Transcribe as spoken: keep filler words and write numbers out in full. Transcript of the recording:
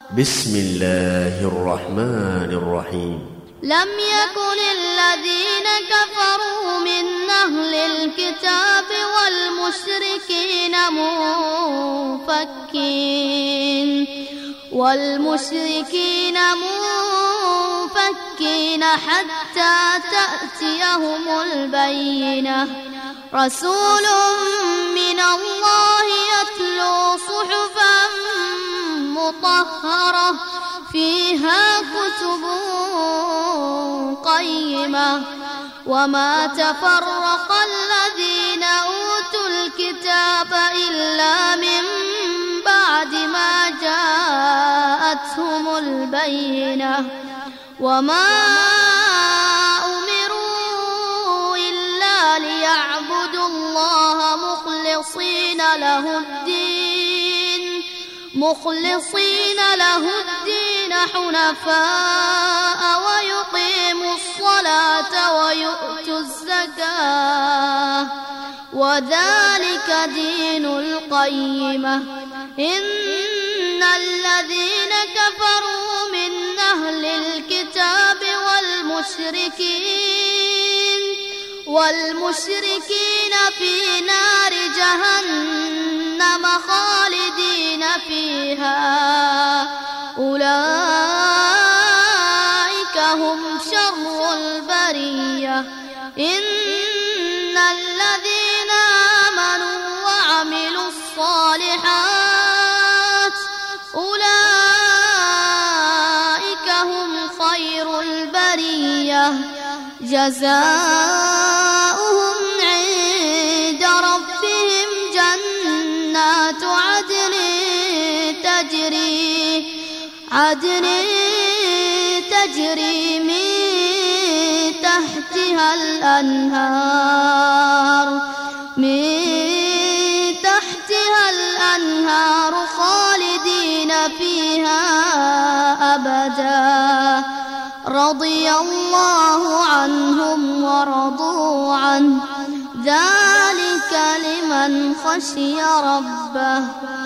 بسم الله الرحمن الرحيم. لم يكن الذين كفروا من أهل الكتاب والمشركين منفكين والمشركين منفكين حتى تأتيهم البينة. رسول من الله يتلو صحفا مطهرة فيها كتب قيمة وما تفرق الذين أوتوا الكتاب إلا من بعد ما جاءتهم البينة وما أمروا إلا ليعبدوا الله مخلصين له الدين مخلصين له الدين حنفاء ويقيموا الصلاة ويؤتوا الزكاة وذلك دين القيمة. إن الذين كفروا من أهل الكتاب والمشركين والمشركين في نار جهنم خالدين فيها أولئك هم شر البرية. إن الذين آمنوا وعملوا الصالحات أولئك هم خير البرية جزاؤهم عند ربهم جنات عدن تجري عدن تجري من تحتها الأنهار من تحتها الأنهار خالدين فيها أبدا رضي الله عنهم ورضوا عنه ذلك لمن خشي ربه.